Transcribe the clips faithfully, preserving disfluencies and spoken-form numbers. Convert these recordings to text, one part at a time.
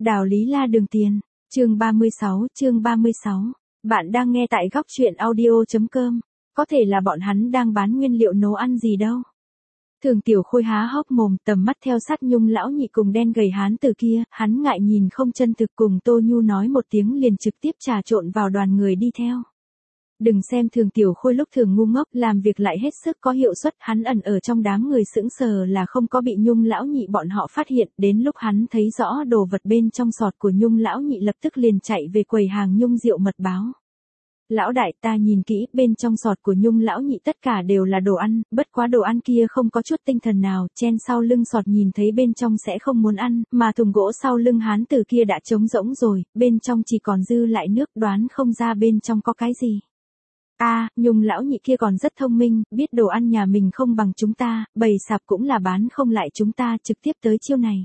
Đào Lý La Đường Tiền, chương ba mươi sáu, chương ba mươi sáu. Bạn đang nghe tại góc truyện audio.com. Có thể là bọn hắn đang bán nguyên liệu nấu ăn gì đâu. Thường Tiểu Khôi há hốc mồm, tầm mắt theo sát Nhung lão nhị cùng đen gầy hán từ kia, hắn ngại nhìn không chân thực cùng Tô Nhu nói một tiếng liền trực tiếp trà trộn vào đoàn người đi theo. Đừng xem Thường Tiểu Khôi lúc thường ngu ngốc, làm việc lại hết sức có hiệu suất, hắn ẩn ở trong đám người sững sờ là không có bị Nhung lão nhị bọn họ phát hiện, đến lúc hắn thấy rõ đồ vật bên trong sọt của Nhung lão nhị lập tức liền chạy về quầy hàng Nhung rượu mật báo. Lão đại, ta nhìn kỹ, bên trong sọt của Nhung lão nhị tất cả đều là đồ ăn, bất quá đồ ăn kia không có chút tinh thần nào, chen sau lưng sọt nhìn thấy bên trong sẽ không muốn ăn, mà thùng gỗ sau lưng hán từ kia đã trống rỗng rồi, bên trong chỉ còn dư lại nước, đoán không ra bên trong có cái gì. A, à, Nhung lão nhị kia còn rất thông minh, biết đồ ăn nhà mình không bằng chúng ta, bầy sạp cũng là bán không lại chúng ta, trực tiếp tới chiêu này.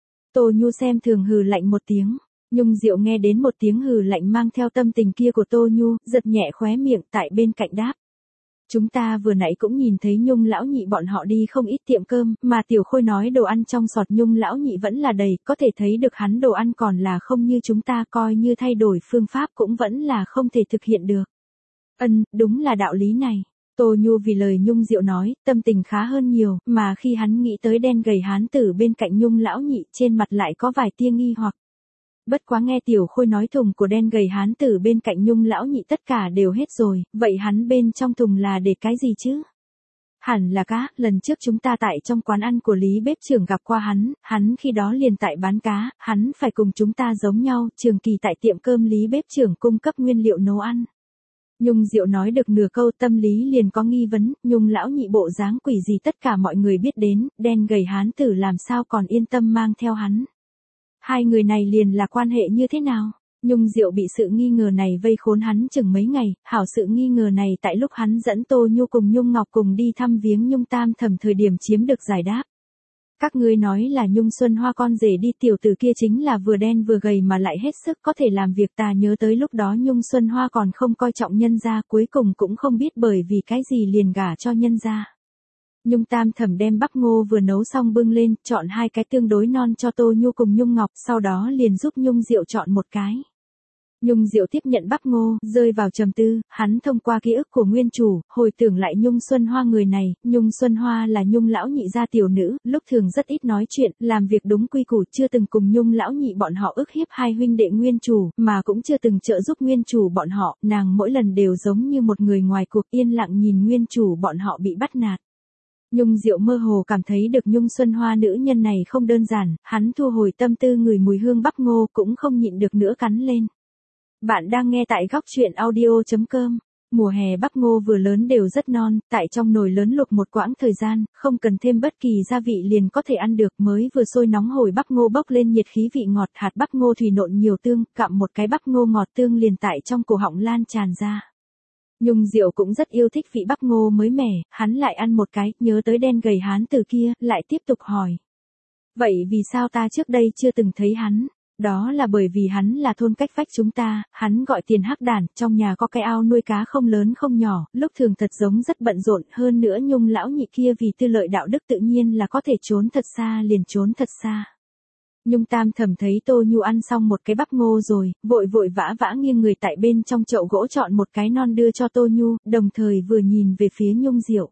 Tô Nhu xem thường hừ lạnh một tiếng. Nhung Diệu nghe đến một tiếng hừ lạnh mang theo tâm tình kia của Tô Nhu, giật nhẹ khóe miệng tại bên cạnh đáp. Chúng ta vừa nãy cũng nhìn thấy Nhung lão nhị bọn họ đi không ít tiệm cơm, mà Tiểu Khôi nói đồ ăn trong sọt Nhung lão nhị vẫn là đầy, có thể thấy được hắn đồ ăn còn là không như chúng ta, coi như thay đổi phương pháp cũng vẫn là không thể thực hiện được. Ân, đúng là đạo lý này. Tô Nhu vì lời Nhung Diệu nói, tâm tình khá hơn nhiều, mà khi hắn nghĩ tới đen gầy hán tử bên cạnh Nhung lão nhị, trên mặt lại có vài tia nghi hoặc. Bất quá nghe Tiểu Khôi nói thùng của đen gầy hán tử bên cạnh Nhung lão nhị tất cả đều hết rồi, vậy hắn bên trong thùng là để cái gì chứ? Hẳn là cá, lần trước chúng ta tại trong quán ăn của Lý bếp trưởng gặp qua hắn, hắn khi đó liền tại bán cá, hắn phải cùng chúng ta giống nhau, trường kỳ tại tiệm cơm Lý bếp trưởng cung cấp nguyên liệu nấu ăn. Nhung Diệu nói được nửa câu tâm lý liền có nghi vấn, Nhung lão nhị bộ dáng quỷ gì tất cả mọi người biết đến, đen gầy hán tử làm sao còn yên tâm mang theo hắn. Hai người này liền là quan hệ như thế nào? Nhung Diệu bị sự nghi ngờ này vây khốn hắn chừng mấy ngày, hảo sự nghi ngờ này tại lúc hắn dẫn Tô Nhu cùng Nhung Ngọc cùng đi thăm viếng Nhung Tam Thẩm thời điểm chiếm được giải đáp. Các ngươi nói là Nhung Xuân Hoa con rể đi, tiểu tử kia chính là vừa đen vừa gầy mà lại hết sức có thể làm việc, ta nhớ tới lúc đó Nhung Xuân Hoa còn không coi trọng nhân gia, cuối cùng cũng không biết bởi vì cái gì liền gả cho nhân gia. Nhung Tam Thẩm đem bắp ngô vừa nấu xong bưng lên, chọn hai cái tương đối non cho Tô Nhu cùng Nhung Ngọc, sau đó liền giúp Nhung Diệu chọn một cái. Nhung Diệu tiếp nhận bắp ngô, rơi vào trầm tư, hắn thông qua ký ức của nguyên chủ, hồi tưởng lại Nhung Xuân Hoa người này, Nhung Xuân Hoa là Nhung lão nhị gia tiểu nữ, lúc thường rất ít nói chuyện, làm việc đúng quy củ, chưa từng cùng Nhung lão nhị bọn họ ức hiếp hai huynh đệ nguyên chủ, mà cũng chưa từng trợ giúp nguyên chủ bọn họ, nàng mỗi lần đều giống như một người ngoài cuộc, yên lặng nhìn nguyên chủ bọn họ bị bắt nạt. Nhung Diệu mơ hồ cảm thấy được Nhung Xuân Hoa nữ nhân này không đơn giản, hắn thu hồi tâm tư ngửi mùi hương bắp ngô cũng không nhịn được nữa cắn lên. Bạn đang nghe tại góc truyện audio.com. Mùa hè bắp ngô vừa lớn đều rất non, tại trong nồi lớn luộc một quãng thời gian, không cần thêm bất kỳ gia vị liền có thể ăn được, mới vừa sôi nóng hổi bắp ngô bốc lên nhiệt khí vị ngọt, hạt bắp ngô thủy nộn nhiều tương, cặm một cái bắp ngô ngọt tương liền tại trong cổ họng lan tràn ra. Nhung Diệu cũng rất yêu thích vị bắp ngô mới mẻ, hắn lại ăn một cái, nhớ tới đen gầy hán từ kia, lại tiếp tục hỏi. Vậy vì sao ta trước đây chưa từng thấy hắn? Đó là bởi vì hắn là thôn cách vách chúng ta, hắn gọi Tiền Hắc Đản, trong nhà có cái ao nuôi cá không lớn không nhỏ, lúc thường thật giống rất bận rộn, hơn nữa Nhung lão nhị kia vì tư lợi đạo đức tự nhiên là có thể trốn thật xa liền trốn thật xa. Nhung Tam Thẩm thấy Tô Nhu ăn xong một cái bắp ngô rồi, vội vội vã vã nghiêng người tại bên trong chậu gỗ chọn một cái non đưa cho Tô Nhu, đồng thời vừa nhìn về phía Nhung Diệu.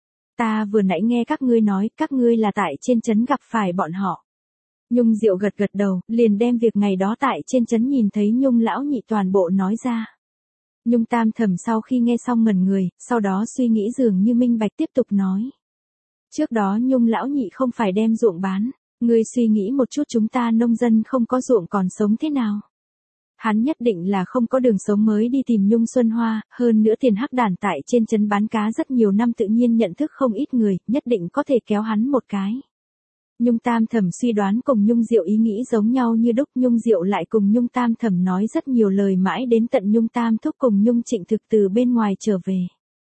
Ta vừa nãy nghe các ngươi nói, các ngươi là tại trên trấn gặp phải bọn họ. Nhung Diệu gật gật đầu, liền đem việc ngày đó tại trên trấn nhìn thấy Nhung lão nhị toàn bộ nói ra. Nhung Tam Thẩm sau khi nghe xong ngẩn người, sau đó suy nghĩ dường như minh bạch tiếp tục nói. Trước đó Nhung lão nhị không phải đem ruộng bán. Ngươi suy nghĩ một chút, chúng ta nông dân không có ruộng còn sống thế nào? Hắn nhất định là không có đường sống mới đi tìm Nhung Xuân Hoa, hơn nữa Tiền Hắc Đản tại trên trấn bán cá rất nhiều năm tự nhiên nhận thức không ít người, nhất định có thể kéo hắn một cái. Nhung Tam Thẩm suy đoán cùng Nhung Diệu ý nghĩ giống nhau như đúc, Nhung Diệu lại cùng Nhung Tam Thẩm nói rất nhiều lời mãi đến tận Nhung Tam Thúc cùng Nhung Trịnh Thực từ bên ngoài trở về.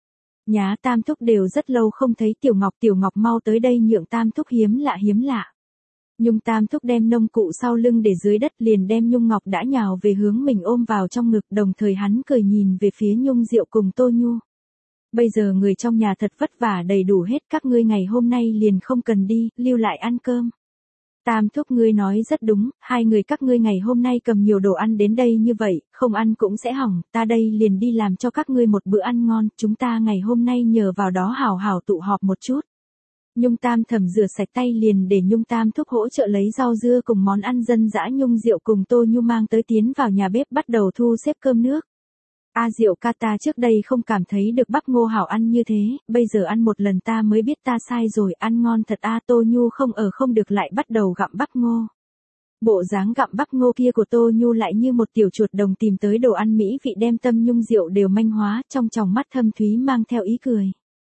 Nhá Tam Thúc đều rất lâu không thấy Tiểu Ngọc, Tiểu Ngọc mau tới đây nhượng Tam Thúc hiếm lạ hiếm lạ. Nhung Tam Thúc đem nông cụ sau lưng để dưới đất liền đem Nhung Ngọc đã nhào về hướng mình ôm vào trong ngực, đồng thời hắn cười nhìn về phía Nhung Diệu cùng Tô Nhu. Bây giờ người trong nhà thật vất vả đầy đủ hết, các ngươi ngày hôm nay liền không cần đi, lưu lại ăn cơm. Tam thúc ngươi nói rất đúng, hai người các ngươi ngày hôm nay cầm nhiều đồ ăn đến đây như vậy, không ăn cũng sẽ hỏng, ta đây liền đi làm cho các ngươi một bữa ăn ngon, chúng ta ngày hôm nay nhờ vào đó hào hào tụ họp một chút. Nhung Tam Thẩm rửa sạch tay liền để Nhung Tam thúc hỗ trợ lấy rau dưa cùng món ăn dân dã Nhung Diệu cùng Tô Nhu mang tới tiến vào nhà bếp bắt đầu thu xếp cơm nước. A Diệu ca, ta trước đây không cảm thấy được bắp ngô hảo ăn như thế, bây giờ ăn một lần ta mới biết ta sai rồi, ăn ngon thật a. Tô Nhu không ở không được lại bắt đầu gặm bắp ngô. Bộ dáng gặm bắp ngô kia của Tô Nhu lại như một tiểu chuột đồng tìm tới đồ ăn mỹ vị, đem tâm Nhung Diệu đều manh hóa, trong tròng mắt thâm thúy mang theo ý cười.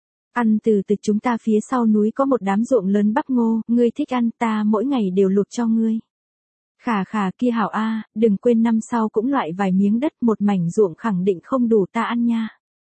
Ăn từ từ, chúng ta phía sau núi có một đám ruộng lớn bắp ngô, ngươi thích ăn, ta mỗi ngày đều luộc cho ngươi. Khà khà kia hảo a, đừng quên năm sau cũng loại vài miếng đất, một mảnh ruộng khẳng định không đủ ta ăn nha.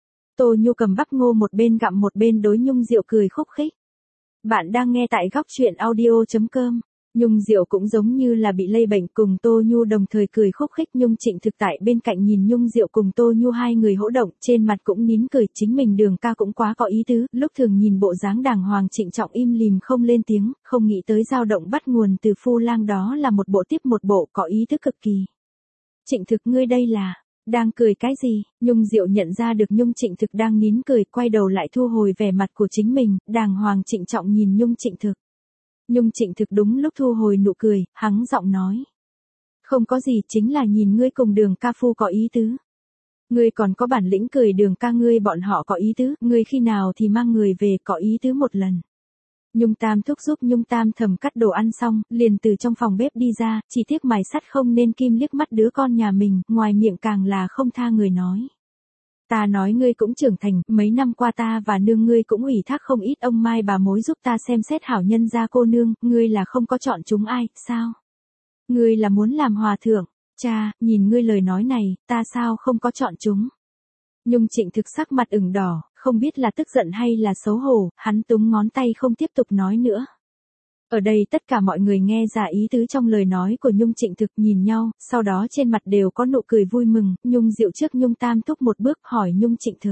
Tô Nhu cầm bắp ngô một bên gặm một bên đối Nhung Diệu cười khúc khích. Bạn đang nghe tại góc truyện audio chấm com. Nhung Diệu cũng giống như là bị lây bệnh, cùng Tô Nhu đồng thời cười khúc khích. Nhung Trịnh thực tại bên cạnh nhìn Nhung Diệu cùng Tô Nhu hai người hỗ động, trên mặt cũng nín cười, chính mình Đường ca cũng quá có ý tứ, lúc thường nhìn bộ dáng đàng hoàng trịnh trọng im lìm không lên tiếng, không nghĩ tới dao động bắt nguồn từ Phu Lang đó là một bộ tiếp một bộ, có ý tứ cực kỳ. Trịnh thực, ngươi đây là đang cười cái gì? Nhung Diệu nhận ra được Nhung Trịnh thực đang nín cười, quay đầu lại thu hồi vẻ mặt của chính mình, đàng hoàng trịnh trọng nhìn Nhung Trịnh thực. Nhung Trịnh thực đúng lúc thu hồi nụ cười, hắng giọng nói. Không có gì, chính là nhìn ngươi cùng Đường ca phu có ý tứ. Ngươi còn có bản lĩnh cười Đường ca ngươi bọn họ có ý tứ, ngươi khi nào thì mang người về có ý tứ một lần. Nhung Tam thúc giúp Nhung Tam Thẩm cắt đồ ăn xong, liền từ trong phòng bếp đi ra, chỉ tiếc mài sắt không nên kim liếc mắt đứa con nhà mình, ngoài miệng càng là không tha người nói. Ta nói ngươi cũng trưởng thành, mấy năm qua ta và nương ngươi cũng ủy thác không ít ông mai bà mối giúp ta xem xét hảo nhân gia cô nương, ngươi là không có chọn chúng ai, sao? Ngươi là muốn làm hòa thượng, cha, nhìn ngươi lời nói này, ta sao không có chọn chúng? Nhung Trịnh thực sắc mặt ửng đỏ, không biết là tức giận hay là xấu hổ, hắn túm ngón tay không tiếp tục nói nữa. Ở đây tất cả mọi người nghe ra ý tứ trong lời nói của Nhung Trịnh thực, nhìn nhau, sau đó trên mặt đều có nụ cười vui mừng. Nhung Diệu trước Nhung Tam thúc một bước hỏi Nhung Trịnh thực.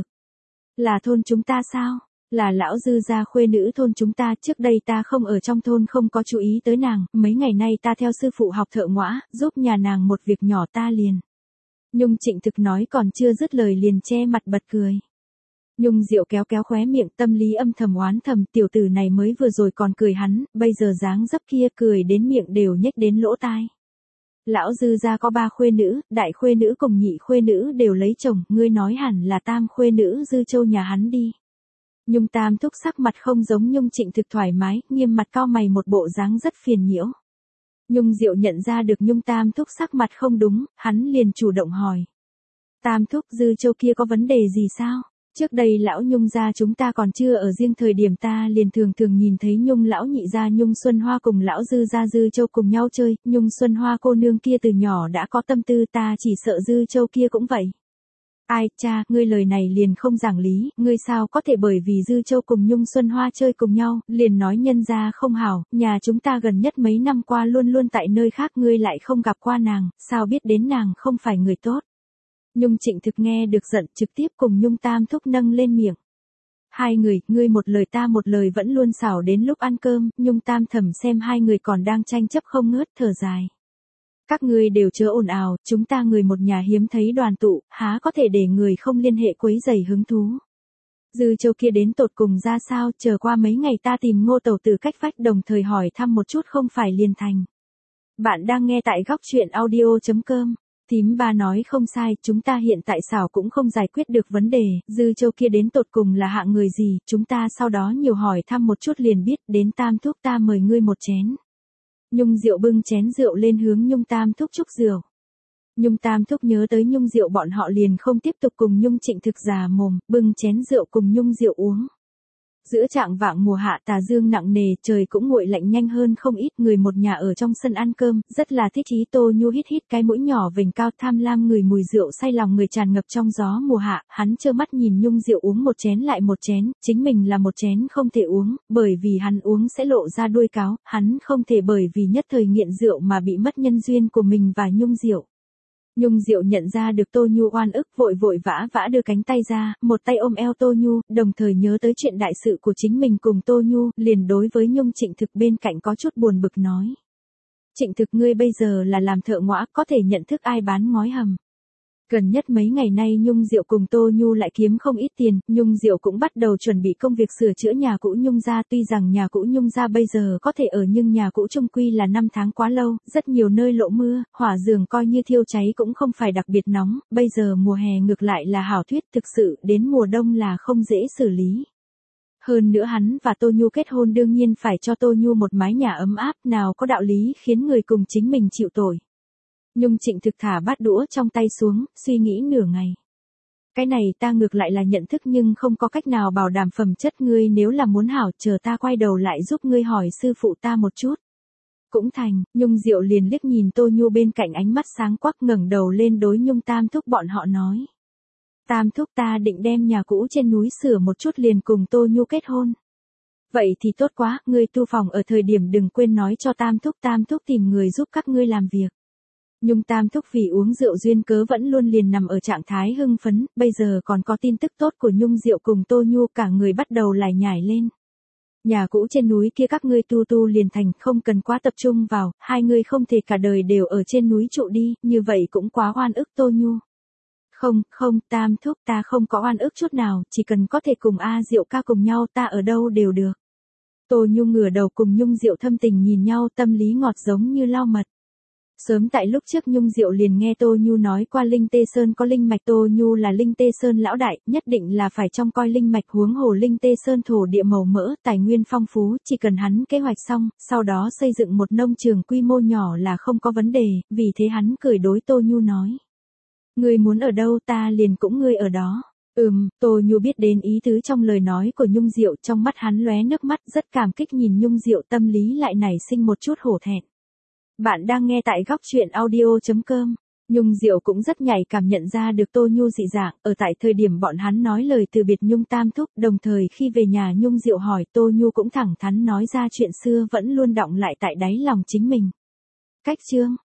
Là thôn chúng ta sao? Là lão dư gia khuê nữ thôn chúng ta, trước đây ta không ở trong thôn không có chú ý tới nàng, mấy ngày nay ta theo sư phụ học thợ ngõa, giúp nhà nàng một việc nhỏ ta liền. Nhung Trịnh thực nói còn chưa dứt lời liền che mặt bật cười. Nhung Diệu kéo kéo khóe miệng, tâm lý âm thầm oán thầm, tiểu tử này mới vừa rồi còn cười hắn, bây giờ dáng dấp kia cười đến miệng đều nhếch đến lỗ tai. Lão dư gia có ba khuê nữ, đại khuê nữ cùng nhị khuê nữ đều lấy chồng, ngươi nói hẳn là tam khuê nữ Dư Châu nhà hắn đi. Nhung Tam thúc sắc mặt không giống Nhung Trịnh thực thoải mái, nghiêm mặt cau mày một bộ dáng rất phiền nhiễu. Nhung Diệu nhận ra được Nhung Tam thúc sắc mặt không đúng, hắn liền chủ động hỏi. Tam thúc, Dư Châu kia có vấn đề gì sao? Trước đây lão Nhung gia chúng ta còn chưa ở riêng thời điểm ta liền thường thường nhìn thấy Nhung lão nhị gia Nhung Xuân Hoa cùng lão Dư gia Dư Châu cùng nhau chơi, Nhung Xuân Hoa cô nương kia từ nhỏ đã có tâm tư, ta chỉ sợ Dư Châu kia cũng vậy. Ai cha, ngươi lời này liền không giảng lý, ngươi sao có thể bởi vì Dư Châu cùng Nhung Xuân Hoa chơi cùng nhau, liền nói nhân gia không hảo, nhà chúng ta gần nhất mấy năm qua luôn luôn tại nơi khác, ngươi lại không gặp qua nàng, sao biết đến nàng không phải người tốt. Nhung Trịnh thực nghe được giận, trực tiếp cùng Nhung Tam thúc nâng lên miệng. Hai người, ngươi một lời ta một lời vẫn luôn xảo đến lúc ăn cơm, Nhung Tam Thẩm xem hai người còn đang tranh chấp không ngớt, thở dài. Các ngươi đều chớ ồn ào, chúng ta người một nhà hiếm thấy đoàn tụ, há có thể để người không liên hệ quấy rầy hứng thú. Dư Châu kia đến tột cùng ra sao, chờ qua mấy ngày ta tìm Ngô tẩu từ cách vách đồng thời hỏi thăm một chút không phải liền thành. Bạn đang nghe tại góc truyện audio chấm com. Thím ba nói không sai, chúng ta hiện tại xảo cũng không giải quyết được vấn đề, Dư Châu kia đến tột cùng là hạng người gì, chúng ta sau đó nhiều hỏi thăm một chút liền biết, đến Tam thúc ta mời ngươi một chén. Nhung Diệu bưng chén rượu lên hướng Nhung Tam thúc chúc rượu. Nhung Tam thúc nhớ tới Nhung Diệu bọn họ liền không tiếp tục cùng Nhung Trịnh thực già mồm, bưng chén rượu cùng Nhung Diệu uống. Giữa trạng vạng mùa hạ tà dương nặng nề, trời cũng nguội lạnh nhanh hơn không ít, người một nhà ở trong sân ăn cơm, rất là thích ý. Tô Nhu hít hít cái mũi nhỏ vành cao, tham lam người mùi rượu say lòng người tràn ngập trong gió mùa hạ, hắn trơ mắt nhìn Nhung Diệu uống một chén lại một chén, chính mình là một chén không thể uống, bởi vì hắn uống sẽ lộ ra đuôi cáo, hắn không thể bởi vì nhất thời nghiện rượu mà bị mất nhân duyên của mình và Nhung Diệu. Nhung Diệu nhận ra được Tô Nhu oan ức, vội vội vã vã đưa cánh tay ra, một tay ôm eo Tô Nhu, đồng thời nhớ tới chuyện đại sự của chính mình cùng Tô Nhu, liền đối với Nhung Trịnh thực bên cạnh có chút buồn bực nói. Trịnh Thực ngươi bây giờ là làm thợ ngõa, có thể nhận thức ai bán ngói hầm. Gần nhất mấy ngày nay Nhung Diệu cùng Tô Nhu lại kiếm không ít tiền, Nhung Diệu cũng bắt đầu chuẩn bị công việc sửa chữa nhà cũ Nhung gia, tuy rằng nhà cũ Nhung gia bây giờ có thể ở nhưng nhà cũ chung quy là năm tháng quá lâu, rất nhiều nơi lộ mưa, hỏa giường coi như thiêu cháy cũng không phải đặc biệt nóng, bây giờ mùa hè ngược lại là hảo thuyết, thực sự đến mùa đông là không dễ xử lý. Hơn nữa hắn và Tô Nhu kết hôn đương nhiên phải cho Tô Nhu một mái nhà ấm áp, nào có đạo lý khiến người cùng chính mình chịu tội. Nhung Trịnh Thực thả bát đũa trong tay xuống, suy nghĩ nửa ngày. Cái này ta ngược lại là nhận thức nhưng không có cách nào bảo đảm phẩm chất, ngươi nếu là muốn hảo chờ ta quay đầu lại giúp ngươi hỏi sư phụ ta một chút. Cũng thành, Nhung Diệu liền liếc nhìn Tô Nhu bên cạnh, ánh mắt sáng quắc, ngẩng đầu lên đối Nhung Tam Thúc bọn họ nói. Tam Thúc, ta định đem nhà cũ trên núi sửa một chút liền cùng Tô Nhu kết hôn. Vậy thì tốt quá, ngươi tu phòng ở thời điểm đừng quên nói cho Tam Thúc, Tam Thúc tìm người giúp các ngươi làm việc. Nhung Tam Thúc vì uống rượu duyên cớ vẫn luôn liền nằm ở trạng thái hưng phấn, bây giờ còn có tin tức tốt của Nhung Diệu cùng Tô Nhu, cả người bắt đầu lải nhải lên. Nhà cũ trên núi kia các ngươi tu tu liền thành, không cần quá tập trung vào, hai người không thể cả đời đều ở trên núi trụ đi, như vậy cũng quá oan ức Tô Nhu. Không, không, Tam Thúc, ta không có oan ức chút nào, chỉ cần có thể cùng A Diệu ca cùng nhau ta ở đâu đều được. Tô Nhu ngửa đầu cùng Nhung Diệu thâm tình nhìn nhau, tâm lý ngọt giống như lau mật. Sớm tại lúc trước Nhung Diệu liền nghe Tô Nhu nói qua Linh Tê Sơn có linh mạch, Tô Nhu là Linh Tê Sơn lão đại, nhất định là phải trông coi linh mạch, huống hồ Linh Tê Sơn thổ địa màu mỡ, tài nguyên phong phú, chỉ cần hắn kế hoạch xong, sau đó xây dựng một nông trường quy mô nhỏ là không có vấn đề, vì thế hắn cười đối Tô Nhu nói. Ngươi muốn ở đâu ta liền cũng ngươi ở đó. Ừm, Tô Nhu biết đến ý tứ trong lời nói của Nhung Diệu, trong mắt hắn lóe nước mắt, rất cảm kích nhìn Nhung Diệu, tâm lý lại nảy sinh một chút hổ thẹn. Bạn đang nghe tại góc truyện audio chấm com. Nhung Diệu cũng rất nhạy cảm nhận ra được Tô Nhu dị dạng, ở tại thời điểm bọn hắn nói lời từ biệt Nhung Tam Thúc, đồng thời khi về nhà Nhung Diệu hỏi, Tô Nhu cũng thẳng thắn nói ra chuyện xưa vẫn luôn đọng lại tại đáy lòng chính mình. Cách chương